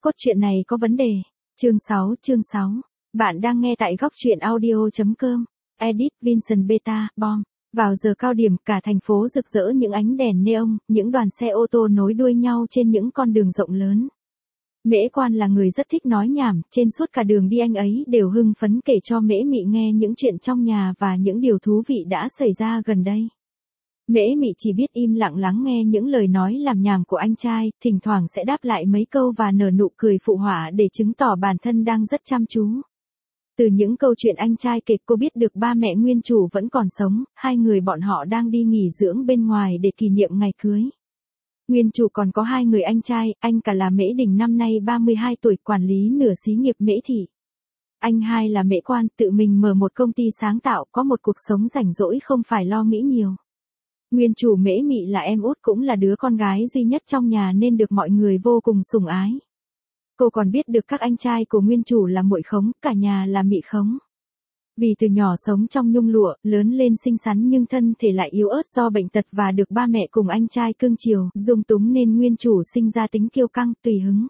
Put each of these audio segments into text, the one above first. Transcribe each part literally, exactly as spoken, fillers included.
cốt truyện này có vấn đề. Chương sáu, chương sáu. Bạn đang nghe tại góc truyện audio chấm com. Edit Vincent Beta, Bom. Vào giờ cao điểm, cả thành phố rực rỡ những ánh đèn neon, những đoàn xe ô tô nối đuôi nhau trên những con đường rộng lớn. Mễ Quan là người rất thích nói nhảm, trên suốt cả đường đi anh ấy đều hưng phấn kể cho Mễ Mị nghe những chuyện trong nhà và những điều thú vị đã xảy ra gần đây. Mễ Mị chỉ biết im lặng lắng nghe những lời nói làm nhảm của anh trai, thỉnh thoảng sẽ đáp lại mấy câu và nở nụ cười phụ họa để chứng tỏ bản thân đang rất chăm chú. Từ những câu chuyện anh trai kể cô biết được ba mẹ nguyên chủ vẫn còn sống, hai người bọn họ đang đi nghỉ dưỡng bên ngoài để kỷ niệm ngày cưới. Nguyên chủ còn có hai người anh trai, anh cả là Mễ Đình năm nay ba mươi hai tuổi quản lý nửa xí nghiệp Mễ Thị. Anh hai là Mễ Quan tự mình mở một công ty sáng tạo có một cuộc sống rảnh rỗi không phải lo nghĩ nhiều. Nguyên chủ Mễ Mị là em út cũng là đứa con gái duy nhất trong nhà nên được mọi người vô cùng sủng ái. Cô còn biết được các anh trai của nguyên chủ là Muội Khống, cả nhà là Mị Khống. Vì từ nhỏ sống trong nhung lụa, lớn lên xinh xắn nhưng thân thể lại yếu ớt do bệnh tật và được ba mẹ cùng anh trai cưng chiều, dung túng nên nguyên chủ sinh ra tính kiêu căng, tùy hứng.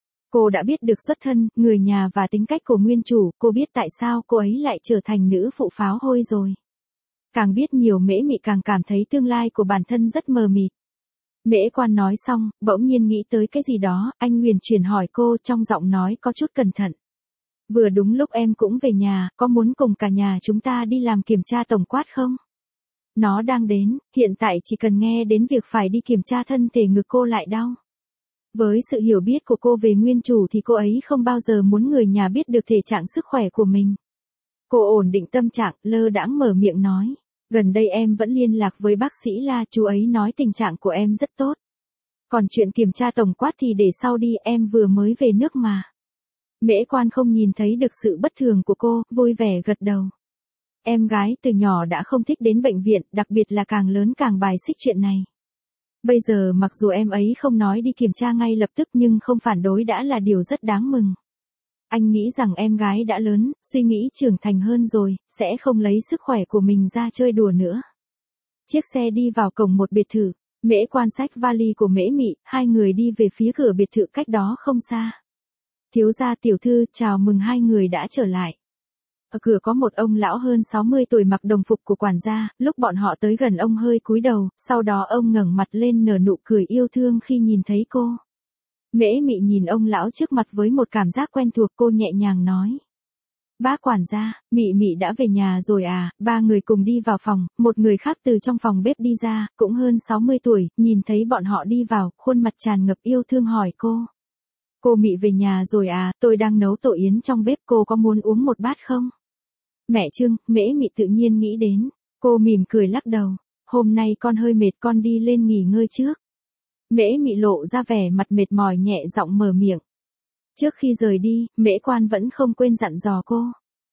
Cô đã biết được xuất thân, người nhà và tính cách của nguyên chủ, cô biết tại sao cô ấy lại trở thành nữ phụ pháo hôi rồi. Càng biết nhiều Mễ Mị càng cảm thấy tương lai của bản thân rất mờ mịt. Mễ Quan nói xong, bỗng nhiên nghĩ tới cái gì đó, anh huyền chuyển hỏi cô trong giọng nói có chút cẩn thận. Vừa đúng lúc em cũng về nhà, có muốn cùng cả nhà chúng ta đi làm kiểm tra tổng quát không? Nó đang đến, hiện tại chỉ cần nghe đến việc phải đi kiểm tra thân thể ngực cô lại đau. Với sự hiểu biết của cô về nguyên chủ thì cô ấy không bao giờ muốn người nhà biết được thể trạng sức khỏe của mình. Cô ổn định tâm trạng, lơ đãng mở miệng nói. Gần đây em vẫn liên lạc với bác sĩ La, chú ấy nói tình trạng của em rất tốt. Còn chuyện kiểm tra tổng quát thì để sau đi, em vừa mới về nước mà. Mễ Quan không nhìn thấy được sự bất thường của cô, vui vẻ gật đầu. Em gái từ nhỏ đã không thích đến bệnh viện, đặc biệt là càng lớn càng bài xích chuyện này. Bây giờ mặc dù em ấy không nói đi kiểm tra ngay lập tức nhưng không phản đối đã là điều rất đáng mừng. Anh nghĩ rằng em gái đã lớn, suy nghĩ trưởng thành hơn rồi, sẽ không lấy sức khỏe của mình ra chơi đùa nữa. Chiếc xe đi vào cổng một biệt thự, Mễ Quan xách vali của Mễ Mị, hai người đi về phía cửa biệt thự cách đó không xa. Thiếu gia tiểu thư, chào mừng hai người đã trở lại. Ở cửa có một ông lão hơn sáu mươi tuổi mặc đồng phục của quản gia, lúc bọn họ tới gần ông hơi cúi đầu, sau đó ông ngẩng mặt lên nở nụ cười yêu thương khi nhìn thấy cô. Mễ Mị nhìn ông lão trước mặt với một cảm giác quen thuộc, cô nhẹ nhàng nói. Bác quản gia, Mị Mị đã về nhà rồi à? Ba người cùng đi vào phòng, một người khác từ trong phòng bếp đi ra, cũng hơn sáu mươi tuổi, nhìn thấy bọn họ đi vào, khuôn mặt tràn ngập yêu thương hỏi cô. Cô Mị về nhà rồi à, tôi đang nấu tổ yến trong bếp, cô có muốn uống một bát không? Mẹ Trương, Mễ Mị tự nhiên nghĩ đến, cô mỉm cười lắc đầu, hôm nay con hơi mệt, con đi lên nghỉ ngơi trước. Mễ Mị lộ ra vẻ mặt mệt mỏi nhẹ giọng mở miệng. Trước khi rời đi, Mễ Quan vẫn không quên dặn dò cô.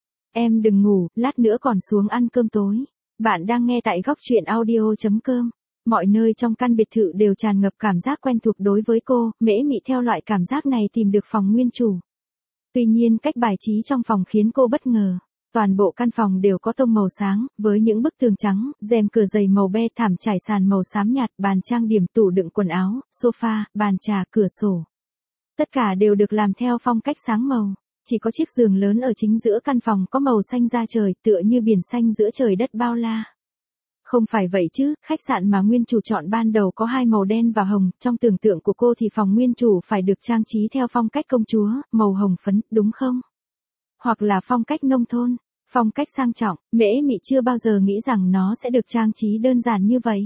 Em đừng ngủ, lát nữa còn xuống ăn cơm tối. Bạn đang nghe tại góc truyện audio chấm com. Mọi nơi trong căn biệt thự đều tràn ngập cảm giác quen thuộc đối với cô, Mễ Mị theo loại cảm giác này tìm được phòng nguyên chủ. Tuy nhiên cách bài trí trong phòng khiến cô bất ngờ. Toàn bộ căn phòng đều có tông màu sáng, với những bức tường trắng, rèm cửa dày màu be, thảm trải sàn màu xám nhạt, bàn trang điểm, tủ đựng quần áo, sofa, bàn trà, cửa sổ. Tất cả đều được làm theo phong cách sáng màu. Chỉ có chiếc giường lớn ở chính giữa căn phòng có màu xanh da trời, tựa như biển xanh giữa trời đất bao la. Không phải vậy chứ, khách sạn mà nguyên chủ chọn ban đầu có hai màu đen và hồng, trong tưởng tượng của cô thì phòng nguyên chủ phải được trang trí theo phong cách công chúa, màu hồng phấn, đúng không? Hoặc là phong cách nông thôn, phong cách sang trọng. Mễ Mị chưa bao giờ nghĩ rằng nó sẽ được trang trí đơn giản như vậy.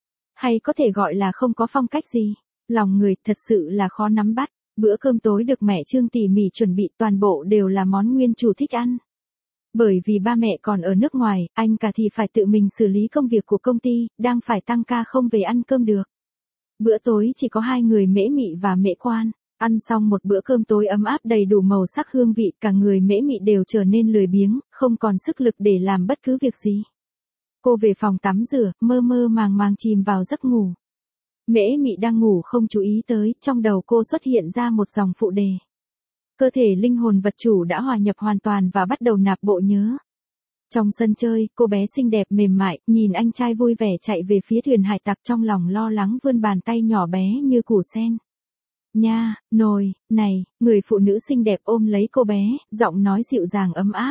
Hay có thể gọi là không có phong cách gì. Lòng người thật sự là khó nắm bắt. Bữa cơm tối được mẹ Trương tỉ mỉ chuẩn bị, toàn bộ đều là món nguyên chủ thích ăn. Bởi vì ba mẹ còn ở nước ngoài, anh cả thì phải tự mình xử lý công việc của công ty, đang phải tăng ca không về ăn cơm được. Bữa tối chỉ có hai người Mễ Mị và Mễ Quan. Ăn xong một bữa cơm tối ấm áp đầy đủ màu sắc hương vị, cả người Mễ Mị đều trở nên lười biếng, không còn sức lực để làm bất cứ việc gì. Cô về phòng tắm rửa, mơ mơ màng màng chìm vào giấc ngủ. Mễ Mị đang ngủ không chú ý tới, trong đầu cô xuất hiện ra một dòng phụ đề. Cơ thể linh hồn vật chủ đã hòa nhập hoàn toàn và bắt đầu nạp bộ nhớ. Trong sân chơi, cô bé xinh đẹp mềm mại, nhìn anh trai vui vẻ chạy về phía thuyền hải tặc trong lòng lo lắng vươn bàn tay nhỏ bé như củ sen. Nha, nồi, này, người phụ nữ xinh đẹp ôm lấy cô bé, giọng nói dịu dàng ấm áp.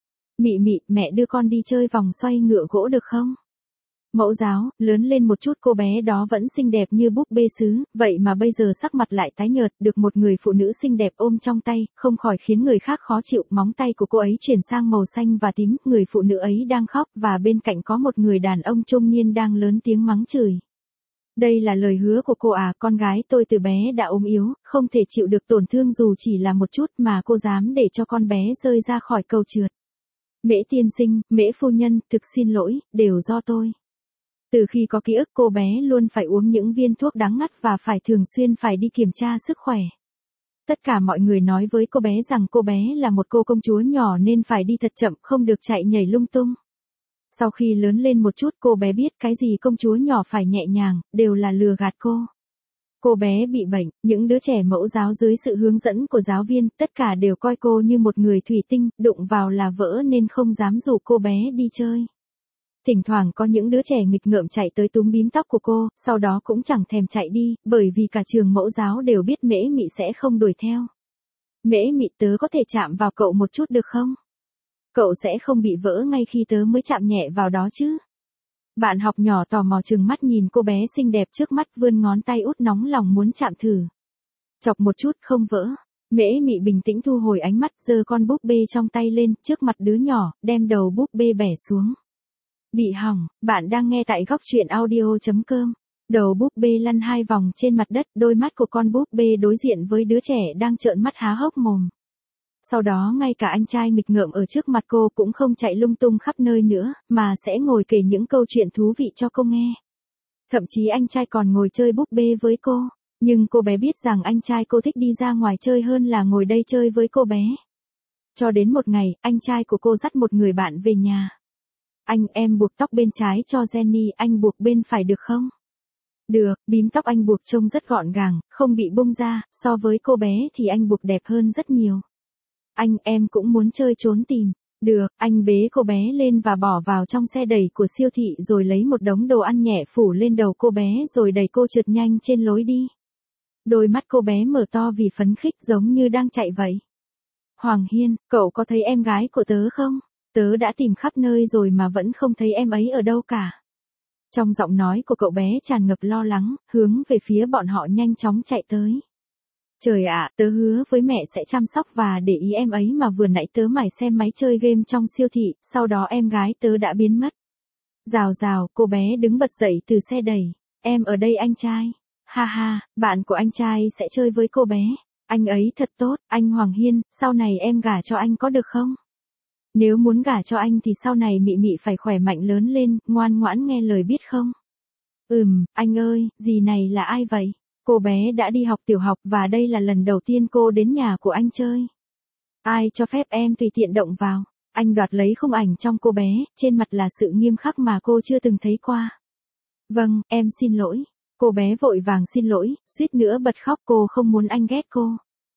Mị mị, mẹ đưa con đi chơi vòng xoay ngựa gỗ được không? Mẫu giáo, lớn lên một chút cô bé đó vẫn xinh đẹp như búp bê sứ, vậy mà bây giờ sắc mặt lại tái nhợt, được một người phụ nữ xinh đẹp ôm trong tay, không khỏi khiến người khác khó chịu, móng tay của cô ấy chuyển sang màu xanh và tím, người phụ nữ ấy đang khóc và bên cạnh có một người đàn ông trung niên đang lớn tiếng mắng chửi. Đây là lời hứa của cô à, con gái tôi từ bé đã ốm yếu, không thể chịu được tổn thương dù chỉ là một chút mà cô dám để cho con bé rơi ra khỏi cầu trượt. Mễ tiên sinh, Mễ phu nhân, thực xin lỗi, đều do tôi. Từ khi có ký ức cô bé luôn phải uống những viên thuốc đắng ngắt và phải thường xuyên phải đi kiểm tra sức khỏe. Tất cả mọi người nói với cô bé rằng cô bé là một cô công chúa nhỏ nên phải đi thật chậm, không được chạy nhảy lung tung. Sau khi lớn lên một chút cô bé biết cái gì công chúa nhỏ phải nhẹ nhàng, đều là lừa gạt cô. Cô bé bị bệnh, những đứa trẻ mẫu giáo dưới sự hướng dẫn của giáo viên, tất cả đều coi cô như một người thủy tinh, đụng vào là vỡ nên không dám rủ cô bé đi chơi. Thỉnh thoảng có những đứa trẻ nghịch ngợm chạy tới túm bím tóc của cô, sau đó cũng chẳng thèm chạy đi, bởi vì cả trường mẫu giáo đều biết Mễ Mị sẽ không đuổi theo. Mễ Mị, tớ có thể chạm vào cậu một chút được không? Cậu sẽ không bị vỡ ngay khi tớ mới chạm nhẹ vào đó chứ? Bạn học nhỏ tò mò trừng mắt nhìn cô bé xinh đẹp trước mắt, vươn ngón tay út nóng lòng muốn chạm thử. Chọc một chút không vỡ. Mễ Mị bình tĩnh thu hồi ánh mắt, giơ con búp bê trong tay lên, trước mặt đứa nhỏ, đem đầu búp bê bẻ xuống. Bị hỏng, bạn đang nghe tại góc truyện audio chấm com. Đầu búp bê lăn hai vòng trên mặt đất, đôi mắt của con búp bê đối diện với đứa trẻ đang trợn mắt há hốc mồm. Sau đó ngay cả anh trai nghịch ngợm ở trước mặt cô cũng không chạy lung tung khắp nơi nữa, mà sẽ ngồi kể những câu chuyện thú vị cho cô nghe. Thậm chí anh trai còn ngồi chơi búp bê với cô, nhưng cô bé biết rằng anh trai cô thích đi ra ngoài chơi hơn là ngồi đây chơi với cô bé. Cho đến một ngày, anh trai của cô dắt một người bạn về nhà. Anh, em buộc tóc bên trái cho Jenny, anh buộc bên phải được không? Được, bím tóc anh buộc trông rất gọn gàng, không bị bung ra, so với cô bé thì anh buộc đẹp hơn rất nhiều. Anh, em cũng muốn chơi trốn tìm. Được, anh bế cô bé lên và bỏ vào trong xe đẩy của siêu thị rồi lấy một đống đồ ăn nhẹ phủ lên đầu cô bé rồi đẩy cô trượt nhanh trên lối đi. Đôi mắt cô bé mở to vì phấn khích giống như đang chạy vậy. Hoàng Hiên, cậu có thấy em gái của tớ không? Tớ đã tìm khắp nơi rồi mà vẫn không thấy em ấy ở đâu cả. Trong giọng nói của cậu bé tràn ngập lo lắng, hướng về phía bọn họ nhanh chóng chạy tới. Trời ạ, tớ hứa với mẹ sẽ chăm sóc và để ý em ấy mà vừa nãy tớ mải xem máy chơi game trong siêu thị, sau đó em gái tớ đã biến mất. Rào rào, cô bé đứng bật dậy từ xe đẩy. Em ở đây anh trai. Ha ha, bạn của anh trai sẽ chơi với cô bé. Anh ấy thật tốt, anh Hoàng Hiên, sau này em gả cho anh có được không? Nếu muốn gả cho anh thì sau này Mị Mị phải khỏe mạnh lớn lên, ngoan ngoãn nghe lời biết không? Ừm, anh ơi, dì này là ai vậy? Cô bé đã đi học tiểu học và đây là lần đầu tiên cô đến nhà của anh chơi. Ai cho phép em tùy tiện động vào? Anh đoạt lấy khung ảnh trong cô bé, trên mặt là sự nghiêm khắc mà cô chưa từng thấy qua. Vâng, em xin lỗi. Cô bé vội vàng xin lỗi, suýt nữa bật khóc, cô không muốn anh ghét cô.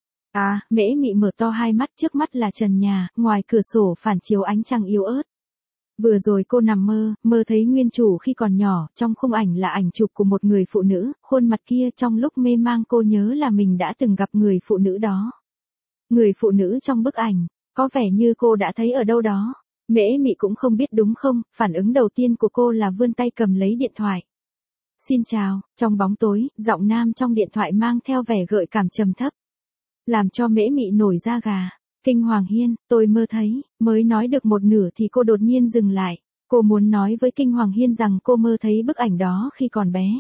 À, Mễ Mị mở to hai mắt, trước mắt là trần nhà, ngoài cửa sổ phản chiếu ánh trăng yếu ớt. Vừa rồi cô nằm mơ, mơ thấy nguyên chủ khi còn nhỏ, trong khung ảnh là ảnh chụp của một người phụ nữ, khuôn mặt kia trong lúc mê mang cô nhớ là mình đã từng gặp người phụ nữ đó. Người phụ nữ trong bức ảnh, có vẻ như cô đã thấy ở đâu đó. Mễ Mị cũng không biết đúng không, phản ứng đầu tiên của cô là vươn tay cầm lấy điện thoại. Xin chào, trong bóng tối, giọng nam trong điện thoại mang theo vẻ gợi cảm trầm thấp. Làm cho Mễ Mị nổi da gà. Kinh Hoàng Hiên, tôi mơ thấy, mới nói được một nửa thì cô đột nhiên dừng lại. Cô muốn nói với Kinh Hoàng Hiên rằng cô mơ thấy bức ảnh đó khi còn bé.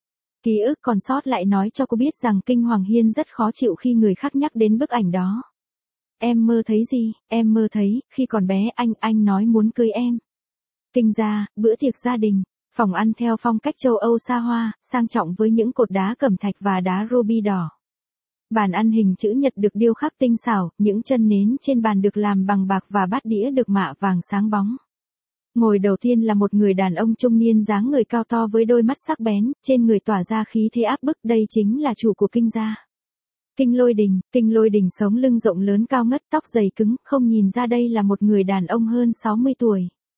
Ký ức còn sót lại nói cho cô biết rằng Kinh Hoàng Hiên rất khó chịu khi người khác nhắc đến bức ảnh đó. Em mơ thấy gì? Em mơ thấy, khi còn bé anh, anh nói muốn cưới em. Kinh gia, bữa tiệc gia đình, phòng ăn theo phong cách châu Âu xa hoa, sang trọng với những cột đá cẩm thạch và đá ruby đỏ. Bàn ăn hình chữ nhật được điêu khắc tinh xảo, những chân nến trên bàn được làm bằng bạc và bát đĩa được mạ vàng sáng bóng. Ngồi đầu tiên là một người đàn ông trung niên dáng người cao to với đôi mắt sắc bén, trên người tỏa ra khí thế áp bức, đây chính là chủ của Kinh gia. Kinh Lôi Đình, Kinh Lôi Đình sống lưng rộng lớn cao ngất, tóc dày cứng, không nhìn ra đây là một người đàn ông hơn sáu mươi tuổi.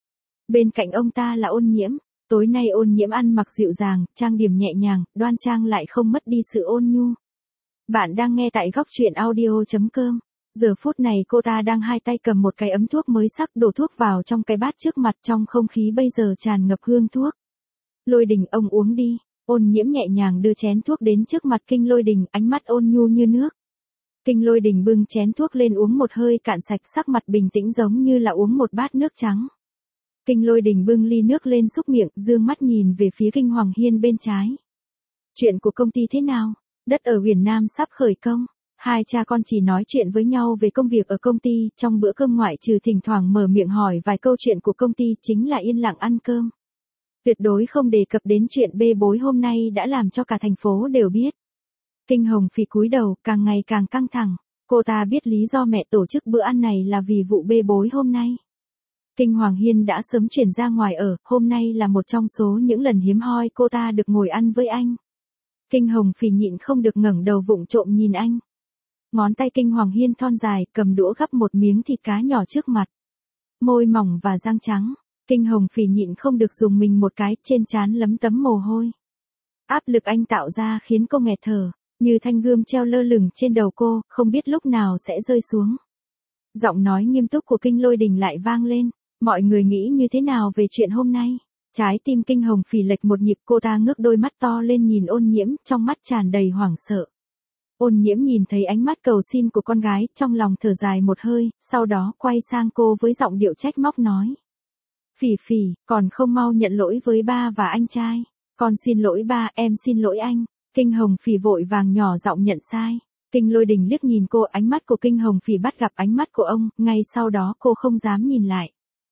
Bên cạnh ông ta là Ôn Nhiễm, tối nay Ôn Nhiễm ăn mặc dịu dàng, trang điểm nhẹ nhàng, đoan trang lại không mất đi sự ôn nhu. Bạn đang nghe tại góc truyện audio.com. Giờ phút này cô ta đang hai tay cầm một cái ấm thuốc mới sắc đổ thuốc vào trong cái bát trước mặt, trong không khí bây giờ tràn ngập hương thuốc. Lôi Đình, ông uống đi. Ôn Nhiễm nhẹ nhàng đưa chén thuốc đến trước mặt Kinh Lôi Đình, ánh mắt ôn nhu như nước. Kinh Lôi Đình bưng chén thuốc lên uống một hơi cạn sạch, sắc mặt bình tĩnh giống như là uống một bát nước trắng. Kinh Lôi Đình bưng ly nước lên xúc miệng, dương mắt nhìn về phía Kinh Hoàng Hiên bên trái. Chuyện của công ty thế nào? Đất ở Huyền Nam sắp khởi công. Hai cha con chỉ nói chuyện với nhau về công việc ở công ty, trong bữa cơm ngoại trừ thỉnh thoảng mở miệng hỏi vài câu chuyện của công ty chính là yên lặng ăn cơm. Tuyệt đối không đề cập đến chuyện bê bối hôm nay đã làm cho cả thành phố đều biết. Kinh Hồng Phỉ cúi đầu, càng ngày càng căng thẳng. Cô ta biết lý do mẹ tổ chức bữa ăn này là vì vụ bê bối hôm nay. Kinh Hoàng Hiên đã sớm chuyển ra ngoài ở, hôm nay là một trong số những lần hiếm hoi cô ta được ngồi ăn với anh. Kinh Hồng Phỉ nhịn không được ngẩng đầu vụng trộm nhìn anh. Ngón tay Kinh Hoàng Hiên thon dài, cầm đũa gắp một miếng thịt cá nhỏ trước mặt. Môi mỏng và răng trắng. Kinh Hồng Phỉ nhịn không được dùng mình một cái, trên trán lấm tấm mồ hôi. Áp lực anh tạo ra khiến cô nghẹt thở, như thanh gươm treo lơ lửng trên đầu cô, không biết lúc nào sẽ rơi xuống. Giọng nói nghiêm túc của Kinh Lôi Đình lại vang lên. Mọi người nghĩ như thế nào về chuyện hôm nay? Trái tim Kinh Hồng Phỉ lệch một nhịp, cô ta ngước đôi mắt to lên nhìn Ôn Nhiễm, trong mắt tràn đầy hoảng sợ. Ôn Nhiễm nhìn thấy ánh mắt cầu xin của con gái, trong lòng thở dài một hơi, sau đó quay sang cô với giọng điệu trách móc nói. Phỉ Phỉ, còn không mau nhận lỗi với ba và anh trai. Con xin lỗi ba, em xin lỗi anh. Kinh Hồng Phỉ vội vàng nhỏ giọng nhận sai. Kinh Lôi Đình liếc nhìn cô, ánh mắt của Kinh Hồng Phỉ bắt gặp ánh mắt của ông, ngay sau đó cô không dám nhìn lại.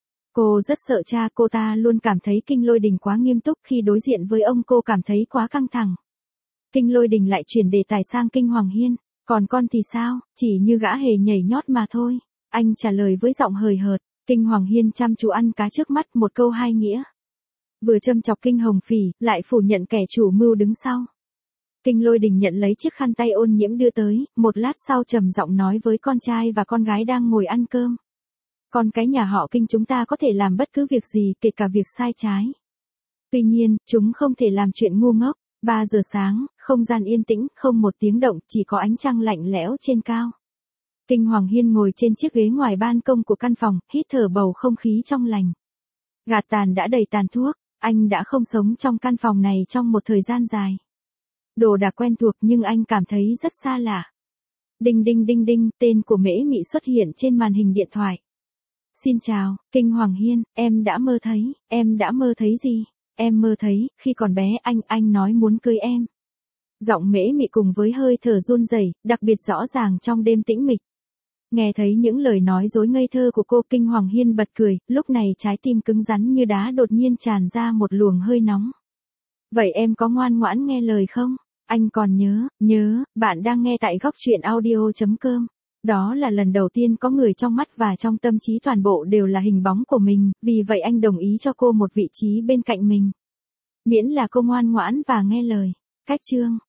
Cô rất sợ cha, cô ta luôn cảm thấy Kinh Lôi Đình quá nghiêm túc, khi đối diện với ông cô cảm thấy quá căng thẳng. Kinh Lôi Đình lại chuyển đề tài sang Kinh Hoàng Hiên. Còn con thì sao, chỉ như gã hề nhảy nhót mà thôi. Anh trả lời với giọng hời hợt. Kinh Hoàng Hiên chăm chú ăn cá trước mắt, một câu hai nghĩa. Vừa châm chọc Kinh Hồng Phỉ, lại phủ nhận kẻ chủ mưu đứng sau. Kinh Lôi Đình nhận lấy chiếc khăn tay Ôn Nhiễm đưa tới, một lát sau trầm giọng nói với con trai và con gái đang ngồi ăn cơm. Con cái nhà họ Kinh chúng ta có thể làm bất cứ việc gì, kể cả việc sai trái. Tuy nhiên, chúng không thể làm chuyện ngu ngốc. Ba giờ sáng, không gian yên tĩnh, không một tiếng động, chỉ có ánh trăng lạnh lẽo trên cao. Kinh Hoàng Hiên ngồi trên chiếc ghế ngoài ban công của căn phòng, hít thở bầu không khí trong lành. Gạt tàn đã đầy tàn thuốc, anh đã không sống trong căn phòng này trong một thời gian dài. Đồ đạc quen thuộc nhưng anh cảm thấy rất xa lạ. Đinh đinh đinh đinh, tên của Mễ Mị xuất hiện trên màn hình điện thoại. Xin chào, Kinh Hoàng Hiên, em đã mơ thấy, em đã mơ thấy gì? Em mơ thấy, khi còn bé anh, anh nói muốn cưới em. Giọng Mễ Mị cùng với hơi thở run rẩy, đặc biệt rõ ràng trong đêm tĩnh mịch. Nghe thấy những lời nói dối ngây thơ của cô, Kinh Hoàng Hiên bật cười, lúc này trái tim cứng rắn như đá đột nhiên tràn ra một luồng hơi nóng. Vậy em có ngoan ngoãn nghe lời không? Anh còn nhớ, nhớ, bạn đang nghe tại góc truyện audio.com. Đó là lần đầu tiên có người trong mắt và trong tâm trí toàn bộ đều là hình bóng của mình, vì vậy anh đồng ý cho cô một vị trí bên cạnh mình. Miễn là cô ngoan ngoãn và nghe lời. Cách chương